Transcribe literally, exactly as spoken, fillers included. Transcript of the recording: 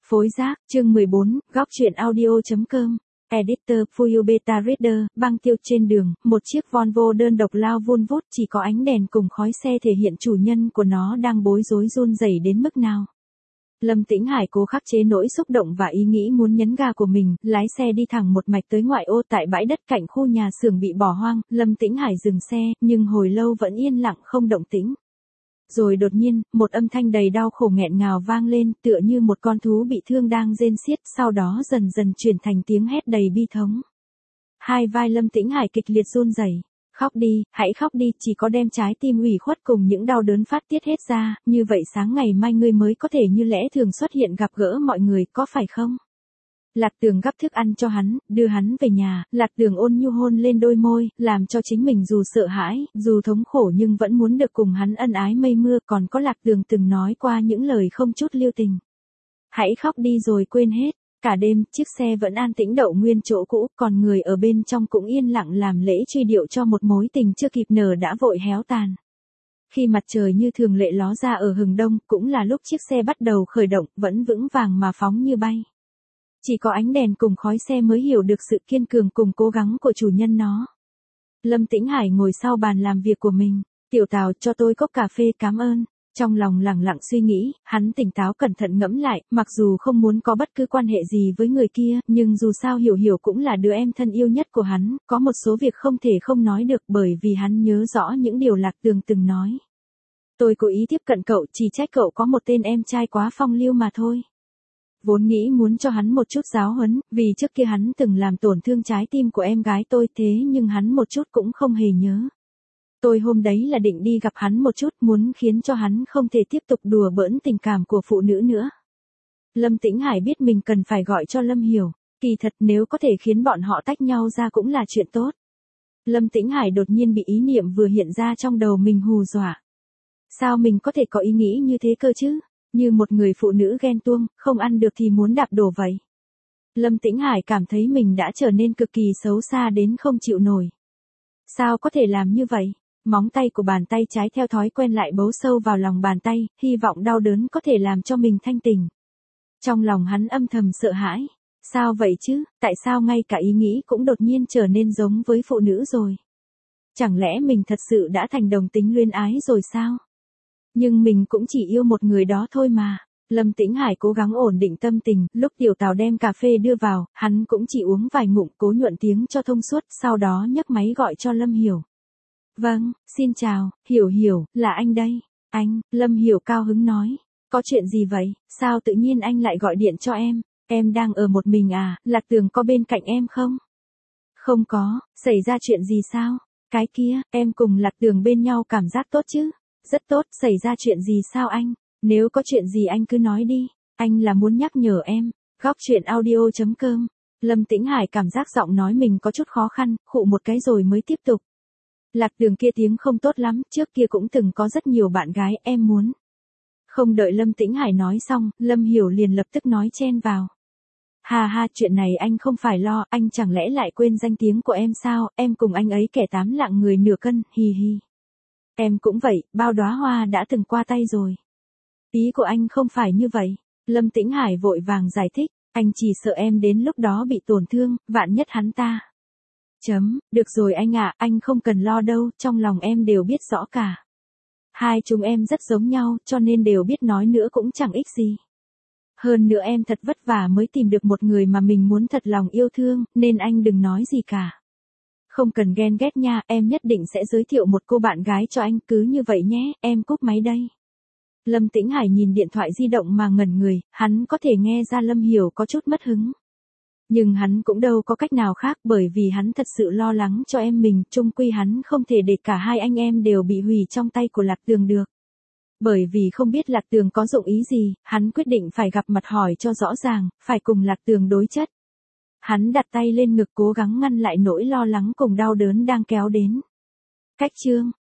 Phối giác, chương mười bốn, góc truyện audio.com. Editor, Full Beta Reader, băng tiêu trên đường, một chiếc Volvo đơn độc lao vun vút chỉ có ánh đèn cùng khói xe thể hiện chủ nhân của nó đang bối rối run rẩy đến mức nào. Lâm Tĩnh Hải cố khắc chế nỗi xúc động và ý nghĩ muốn nhấn ga của mình, lái xe đi thẳng một mạch tới ngoại ô tại bãi đất cạnh khu nhà xưởng bị bỏ hoang. Lâm Tĩnh Hải dừng xe, nhưng hồi lâu vẫn yên lặng không động tĩnh. Rồi đột nhiên, một âm thanh đầy đau khổ nghẹn ngào vang lên, tựa như một con thú bị thương đang rên xiết, sau đó dần dần chuyển thành tiếng hét đầy bi thống. Hai vai Lâm Tĩnh Hải kịch liệt run rẩy. Khóc đi, hãy khóc đi, chỉ có đem trái tim ủy khuất cùng những đau đớn phát tiết hết ra, như vậy sáng ngày mai ngươi mới có thể như lẽ thường xuất hiện gặp gỡ mọi người, có phải không? Lạc Tường gắp thức ăn cho hắn, đưa hắn về nhà, Lạc Tường ôn nhu hôn lên đôi môi, làm cho chính mình dù sợ hãi, dù thống khổ nhưng vẫn muốn được cùng hắn ân ái mây mưa. Còn có Lạc Tường từng nói qua những lời không chút lưu tình. Hãy khóc đi rồi quên hết. Cả đêm, chiếc xe vẫn an tĩnh đậu nguyên chỗ cũ, còn người ở bên trong cũng yên lặng làm lễ truy điệu cho một mối tình chưa kịp nở đã vội héo tàn. Khi mặt trời như thường lệ ló ra ở hừng đông, cũng là lúc chiếc xe bắt đầu khởi động, vẫn vững vàng mà phóng như bay. Chỉ có ánh đèn cùng khói xe mới hiểu được sự kiên cường cùng cố gắng của chủ nhân nó. Lâm Tĩnh Hải ngồi sau bàn làm việc của mình. Tiểu Tào, cho tôi cốc cà phê, cảm ơn. Trong lòng lẳng lặng suy nghĩ, hắn tỉnh táo cẩn thận ngẫm lại, mặc dù không muốn có bất cứ quan hệ gì với người kia, nhưng dù sao Hiểu Hiểu cũng là đứa em thân yêu nhất của hắn, có một số việc không thể không nói được bởi vì hắn nhớ rõ những điều Lạc Tường từng nói. Tôi cố ý tiếp cận cậu, chỉ trách cậu có một tên em trai quá phong lưu mà thôi. Vốn nghĩ muốn cho hắn một chút giáo huấn, vì trước kia hắn từng làm tổn thương trái tim của em gái tôi, thế nhưng hắn một chút cũng không hề nhớ. Tôi hôm đấy là định đi gặp hắn một chút, muốn khiến cho hắn không thể tiếp tục đùa bỡn tình cảm của phụ nữ nữa. Lâm Tĩnh Hải biết mình cần phải gọi cho Lâm Hiểu, kỳ thật nếu có thể khiến bọn họ tách nhau ra cũng là chuyện tốt. Lâm Tĩnh Hải đột nhiên bị ý niệm vừa hiện ra trong đầu mình hù dọa. Sao mình có thể có ý nghĩ như thế cơ chứ? Như một người phụ nữ ghen tuông, không ăn được thì muốn đạp đổ vậy. Lâm Tĩnh Hải cảm thấy mình đã trở nên cực kỳ xấu xa đến không chịu nổi. Sao có thể làm như vậy? Móng tay của bàn tay trái theo thói quen lại bấu sâu vào lòng bàn tay, hy vọng đau đớn có thể làm cho mình thanh tỉnh. Trong lòng hắn âm thầm sợ hãi. Sao vậy chứ? Tại sao ngay cả ý nghĩ cũng đột nhiên trở nên giống với phụ nữ rồi? Chẳng lẽ mình thật sự đã thành đồng tính luyến ái rồi sao? Nhưng mình cũng chỉ yêu một người đó thôi mà. Lâm Tĩnh Hải cố gắng ổn định tâm tình, lúc Tiểu Tào đem cà phê đưa vào, hắn cũng chỉ uống vài ngụm cố nhuận tiếng cho thông suốt, sau đó nhấc máy gọi cho Lâm Hiểu. Vâng, xin chào, Hiểu Hiểu, là anh đây. Anh, Lâm Hiểu cao hứng nói. Có chuyện gì vậy, sao tự nhiên anh lại gọi điện cho em? Em đang ở một mình à, Lạc Tường có bên cạnh em không? Không có, xảy ra chuyện gì sao? Cái kia, em cùng Lạc Tường bên nhau cảm giác tốt chứ? Rất tốt, xảy ra chuyện gì sao anh? Nếu có chuyện gì anh cứ nói đi, anh là muốn nhắc nhở em. Góc truyện audio.com. Lâm Tĩnh Hải cảm giác giọng nói mình có chút khó khăn, khụ một cái rồi mới tiếp tục. Lạc Tường kia tiếng không tốt lắm, trước kia cũng từng có rất nhiều bạn gái, em muốn. Không đợi Lâm Tĩnh Hải nói xong, Lâm Hiểu liền lập tức nói chen vào. Hà ha, chuyện này anh không phải lo, anh chẳng lẽ lại quên danh tiếng của em sao, em cùng anh ấy kẻ tám lạng người nửa cân, hi hi. Em cũng vậy, bao đóa hoa đã từng qua tay rồi. Ý của anh không phải như vậy. Lâm Tĩnh Hải vội vàng giải thích, anh chỉ sợ em đến lúc đó bị tổn thương, vạn nhất hắn ta. Chấm, được rồi anh ạ, anh không cần lo đâu, trong lòng em đều biết rõ cả. Hai chúng em rất giống nhau, cho nên đều biết nói nữa cũng chẳng ích gì. Hơn nữa em thật vất vả mới tìm được một người mà mình muốn thật lòng yêu thương, nên anh đừng nói gì cả. Không cần ghen ghét nha, em nhất định sẽ giới thiệu một cô bạn gái cho anh, cứ như vậy nhé, em cúp máy đây. Lâm Tĩnh Hải nhìn điện thoại di động mà ngẩn người, hắn có thể nghe ra Lâm Hiểu có chút mất hứng. Nhưng hắn cũng đâu có cách nào khác bởi vì hắn thật sự lo lắng cho em mình, chung quy hắn không thể để cả hai anh em đều bị hủy trong tay của Lạc Tường được. Bởi vì không biết Lạc Tường có dụng ý gì, hắn quyết định phải gặp mặt hỏi cho rõ ràng, phải cùng Lạc Tường đối chất. Hắn đặt tay lên ngực cố gắng ngăn lại nỗi lo lắng cùng đau đớn đang kéo đến. Cách chương,